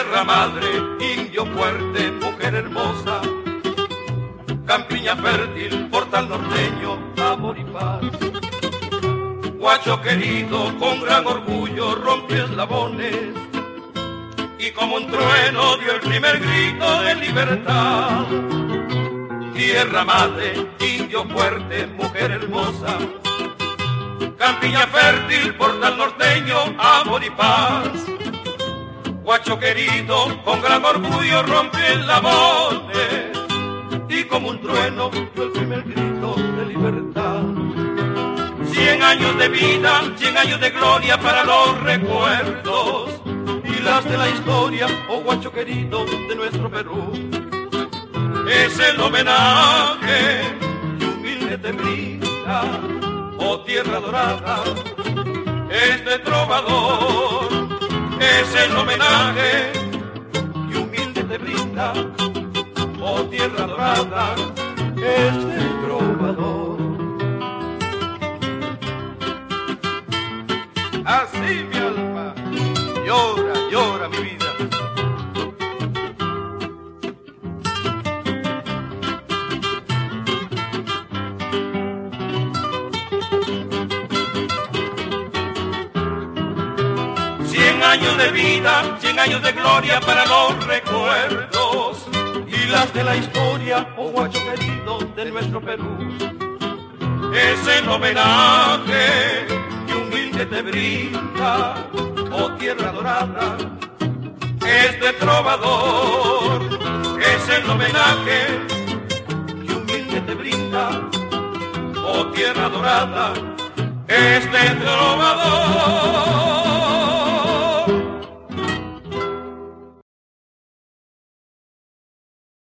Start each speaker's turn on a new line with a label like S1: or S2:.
S1: Tierra madre, indio fuerte, mujer hermosa, campiña fértil, portal norteño, amor y paz. Guacho querido, con gran orgullo rompió eslabones y como un trueno dio el primer grito de libertad. Tierra madre, indio fuerte, mujer hermosa, campiña fértil, portal norteño, amor y paz. Guacho querido, con gran orgullo rompió eslabones y como un trueno dio el primer grito de libertad. 100 años de vida, 100 años de gloria para los recuerdos y las de la historia, oh guacho querido de nuestro Perú. Es el homenaje que humilde te brinda, oh tierra dorada, este trovador. Es el homenaje que humilde te brinda, oh tierra dorada, este trovador. Así mi alma, llora, llora mi vida. Años de vida, 100 años de gloria para los recuerdos y las de la historia, oh guacho querido de nuestro Perú. Es el homenaje que humilde te brinda, oh tierra dorada, este trovador. Es el homenaje que humilde te brinda, oh tierra dorada, este trovador.